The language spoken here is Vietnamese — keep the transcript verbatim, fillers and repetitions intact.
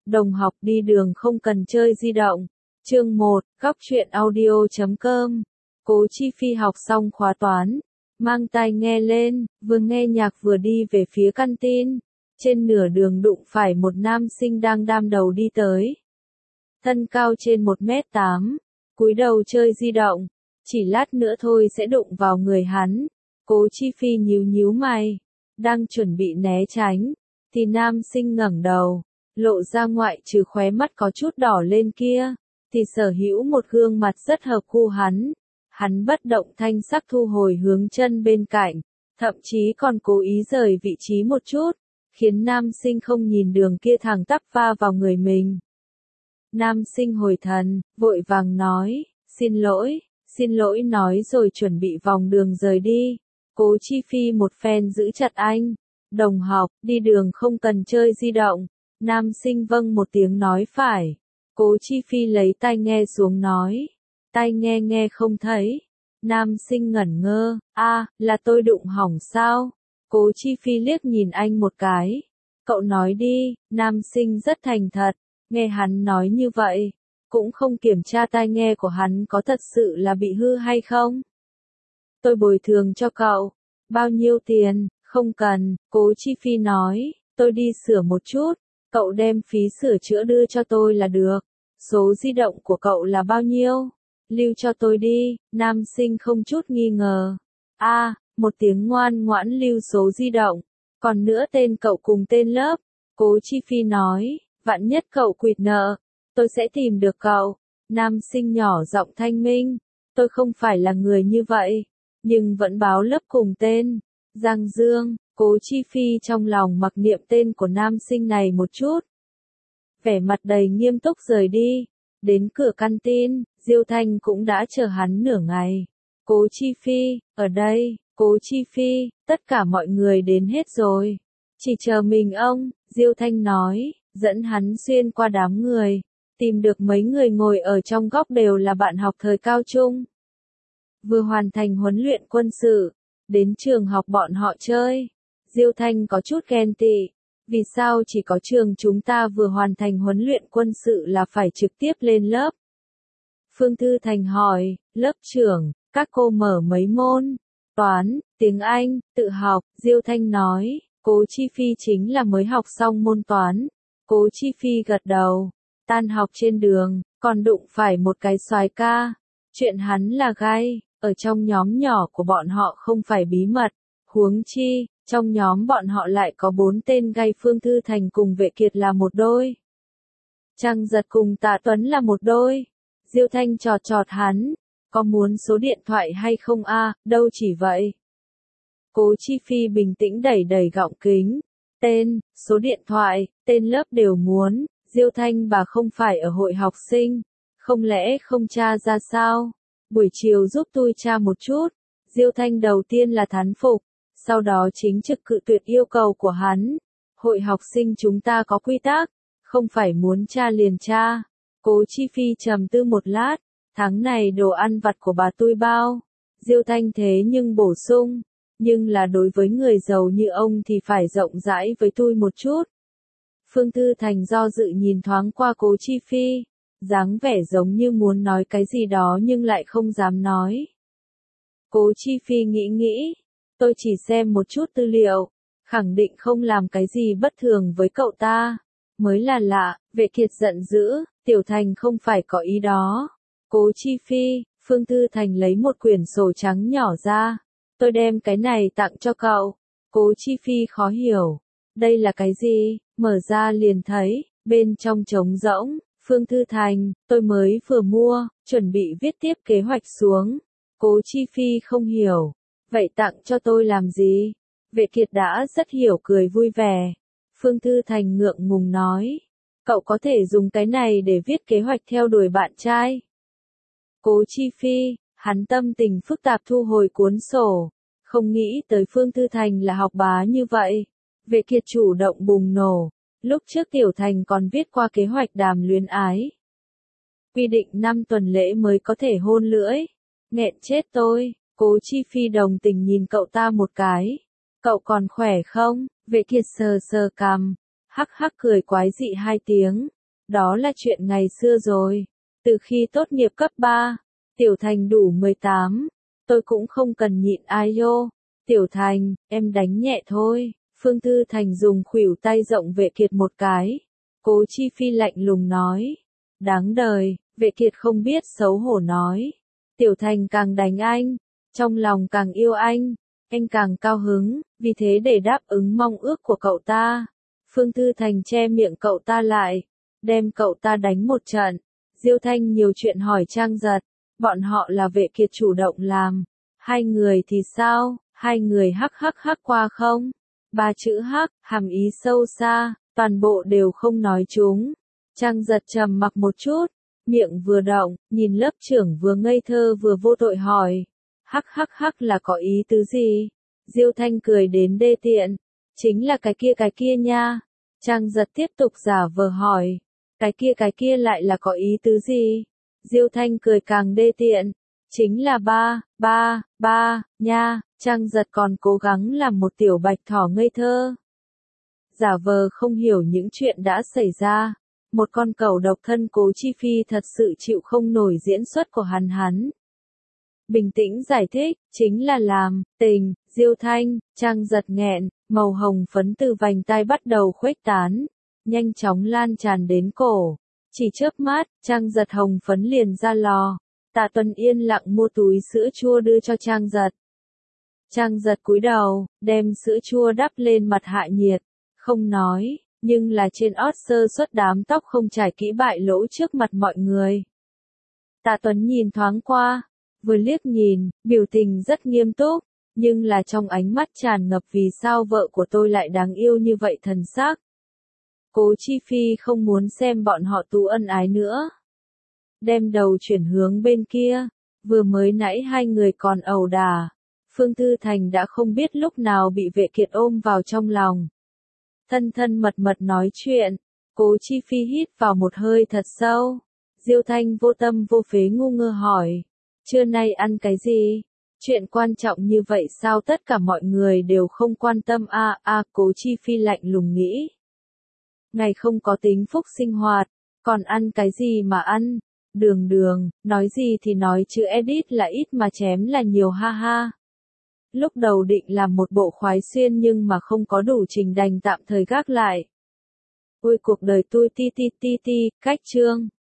Đồng học đi đường không cần chơi di động. Chương một, góc truyện audio chấm com. Cố Chi Phi học xong khóa toán, mang tai nghe lên, vừa nghe nhạc vừa đi về phía căn tin. Trên nửa đường đụng phải một nam sinh đang đam đầu đi tới. Thân cao trên một mét tám, cúi đầu chơi di động, chỉ lát nữa thôi sẽ đụng vào người hắn. Cố Chi Phi nhíu nhíu mày, đang chuẩn bị né tránh, thì nam sinh ngẩng đầu, lộ ra ngoại trừ khóe mắt có chút đỏ lên kia, thì sở hữu một gương mặt rất hợp gu hắn. Hắn bất động thanh sắc thu hồi hướng chân bên cạnh, thậm chí còn cố ý rời vị trí một chút, khiến nam sinh không nhìn đường kia thẳng tắp va vào người mình. Nam sinh hồi thần, vội vàng nói, xin lỗi, xin lỗi nói rồi chuẩn bị vòng đường rời đi. Cố Chi Phi một phen giữ chặt anh, đồng học, đi đường không cần chơi di động. Nam sinh vâng một tiếng nói phải. Cố Chi Phi lấy tai nghe xuống nói, tai nghe nghe không thấy. Nam sinh ngẩn ngơ, a, là tôi đụng hỏng sao? Cố Chi Phi liếc nhìn anh một cái. Cậu nói đi, nam sinh rất thành thật, nghe hắn nói như vậy, cũng không kiểm tra tai nghe của hắn có thật sự là bị hư hay không. Tôi bồi thường cho cậu, bao nhiêu tiền, không cần, Cố Chi Phi nói, tôi đi sửa một chút, cậu đem phí sửa chữa đưa cho tôi là được. Số di động của cậu là bao nhiêu? Lưu cho tôi đi. Nam sinh không chút nghi ngờ. A, à, một tiếng ngoan ngoãn lưu số di động. Còn nữa tên cậu cùng tên lớp. Cố Chi Phi nói, vạn nhất cậu quỵt nợ, tôi sẽ tìm được cậu. Nam sinh nhỏ giọng thanh minh, tôi không phải là người như vậy, nhưng vẫn báo lớp cùng tên. Giang Dương. Cố Chi Phi trong lòng mặc niệm tên của nam sinh này một chút. Vẻ mặt đầy nghiêm túc rời đi. Đến cửa căn tin, Diêu Thanh cũng đã chờ hắn nửa ngày. Cố Chi Phi, ở đây, Cố Chi Phi, tất cả mọi người đến hết rồi. Chỉ chờ mình ông, Diêu Thanh nói, dẫn hắn xuyên qua đám người. Tìm được mấy người ngồi ở trong góc đều là bạn học thời cao trung. Vừa hoàn thành huấn luyện quân sự, đến trường học bọn họ chơi. Diêu Thanh có chút ghen tị. Vì sao chỉ có trường chúng ta vừa hoàn thành huấn luyện quân sự là phải trực tiếp lên lớp? Phương Thư Thành hỏi, lớp trưởng, các cô mở mấy môn? Toán, tiếng Anh, tự học, Diêu Thanh nói, Cố Chi Phi chính là mới học xong môn toán. Cố Chi Phi gật đầu, tan học trên đường, còn đụng phải một cái soái ca. Chuyện hắn là gai, ở trong nhóm nhỏ của bọn họ không phải bí mật, huống chi. Trong nhóm bọn họ lại có bốn tên gay. Phương Thư Thành cùng Vệ Kiệt là một đôi. Trang Giật cùng Tạ Tuấn là một đôi. Diêu Thanh chọt chọt hắn, có muốn số điện thoại hay không a? À, đâu chỉ vậy. Cố Chi Phi bình tĩnh đẩy đẩy gọng kính. Tên, số điện thoại, tên lớp đều muốn. Diêu Thanh bà không phải ở hội học sinh, không lẽ không tra ra sao? Buổi chiều giúp tôi tra một chút. Diêu Thanh đầu tiên là thán phục. Sau đó chính trực cự tuyệt yêu cầu của hắn. Hội học sinh chúng ta có quy tắc, không phải muốn tra liền tra. Cố Chi Phi trầm tư một lát, tháng này đồ ăn vặt của bà tôi bao. Diêu Thanh thế nhưng bổ sung, nhưng là đối với người giàu như ông thì phải rộng rãi với tôi một chút. Phương Thư Thành do dự nhìn thoáng qua Cố Chi Phi, dáng vẻ giống như muốn nói cái gì đó nhưng lại không dám nói. Cố Chi Phi nghĩ nghĩ. Tôi chỉ xem một chút tư liệu, khẳng định không làm cái gì bất thường với cậu ta. Mới là lạ. Vệ Kiệt giận dữ, Tiểu Thành không phải có ý đó. Cố Chi Phi, Phương Thư Thành lấy một quyển sổ trắng nhỏ ra. Tôi đem cái này tặng cho cậu. Cố Chi Phi khó hiểu. Đây là cái gì? Mở ra liền thấy, bên trong trống rỗng. Phương Thư Thành, tôi mới vừa mua, chuẩn bị viết tiếp kế hoạch xuống. Cố Chi Phi không hiểu. Vậy tặng cho tôi làm gì? Vệ Kiệt đã rất hiểu cười vui vẻ. Phương Thư Thành ngượng ngùng nói. Cậu có thể dùng cái này để viết kế hoạch theo đuổi bạn trai. Cố Chi Phi, hắn tâm tình phức tạp thu hồi cuốn sổ. Không nghĩ tới Phương Thư Thành là học bá như vậy. Vệ Kiệt chủ động bùng nổ. Lúc trước Tiểu Thành còn viết qua kế hoạch đàm luyến ái. Quy định năm tuần lễ mới có thể hôn lưỡi. Nghẹn chết tôi. Cố Chi Phi đồng tình nhìn cậu ta một cái. Cậu còn khỏe không? Vệ Kiệt sờ sờ cằm, hắc hắc cười quái dị hai tiếng. Đó là chuyện ngày xưa rồi. Từ khi tốt nghiệp cấp ba, Tiểu Thành đủ mười tám, tôi cũng không cần nhịn ai vô. Tiểu Thành, em đánh nhẹ thôi. Phương Tư Thành dùng khuỷu tay rộng Vệ Kiệt một cái. Cố Chi Phi lạnh lùng nói. Đáng đời, Vệ Kiệt không biết xấu hổ nói. Tiểu Thành càng đánh anh, trong lòng càng yêu anh, anh càng cao hứng, vì thế để đáp ứng mong ước của cậu ta. Phương Tư Thành che miệng cậu ta lại, đem cậu ta đánh một trận. Diêu Thanh nhiều chuyện hỏi Trang Giật, bọn họ là Vệ Kiệt chủ động làm. Hai người thì sao, hai người hắc hắc hắc qua không? Ba chữ hắc, hàm ý sâu xa, toàn bộ đều không nói chúng. Trang Giật trầm mặc một chút, miệng vừa động, nhìn lớp trưởng vừa ngây thơ vừa vô tội hỏi. Hắc hắc hắc là có ý tứ gì? Diêu Thanh cười đến đê tiện. Chính là cái kia cái kia nha. Trang Giật tiếp tục giả vờ hỏi. Cái kia cái kia lại là có ý tứ gì? Diêu Thanh cười càng đê tiện. Chính là ba, ba, ba, nha. Trang Giật còn cố gắng làm một tiểu bạch thỏ ngây thơ. Giả vờ không hiểu những chuyện đã xảy ra. Một con cẩu độc thân Cố Chi Phi thật sự chịu không nổi diễn xuất của hắn hắn. Bình tĩnh giải thích, chính là làm, tình, Diêu Thanh, Trang Giật nghẹn, màu hồng phấn từ vành tai bắt đầu khuếch tán, nhanh chóng lan tràn đến cổ. Chỉ chớp mắt, Trang Giật hồng phấn liền ra lò. Tạ Tuần yên lặng mua túi sữa chua đưa cho Trang Giật. Trang Giật cúi đầu, đem sữa chua đắp lên mặt hạ nhiệt, không nói, nhưng là trên ót sơ suất đám tóc không trải kỹ bại lỗ trước mặt mọi người. Tạ Tuấn nhìn thoáng qua, vừa liếc nhìn, biểu tình rất nghiêm túc, nhưng là trong ánh mắt tràn ngập vì sao vợ của tôi lại đáng yêu như vậy thần sắc. Cố Chi Phi không muốn xem bọn họ tú ân ái nữa. Đem đầu chuyển hướng bên kia, vừa mới nãy hai người còn ẩu đả. Phương Tư Thành đã không biết lúc nào bị Vệ Kiệt ôm vào trong lòng. Thân thân mật mật nói chuyện, Cố Chi Phi hít vào một hơi thật sâu. Diêu Thanh vô tâm vô phế ngu ngơ hỏi, trưa nay ăn cái gì? Chuyện quan trọng như vậy sao tất cả mọi người đều không quan tâm a à, a à, Cố Chi Phi lạnh lùng nghĩ. Ngày không có tính phúc sinh hoạt, còn ăn cái gì mà ăn? Đường đường, nói gì thì nói chứ edit là ít mà chém là nhiều ha ha. Lúc đầu định làm một bộ khoái xuyên nhưng mà không có đủ trình đành tạm thời gác lại. Ôi cuộc đời tôi ti ti ti ti, cách chương.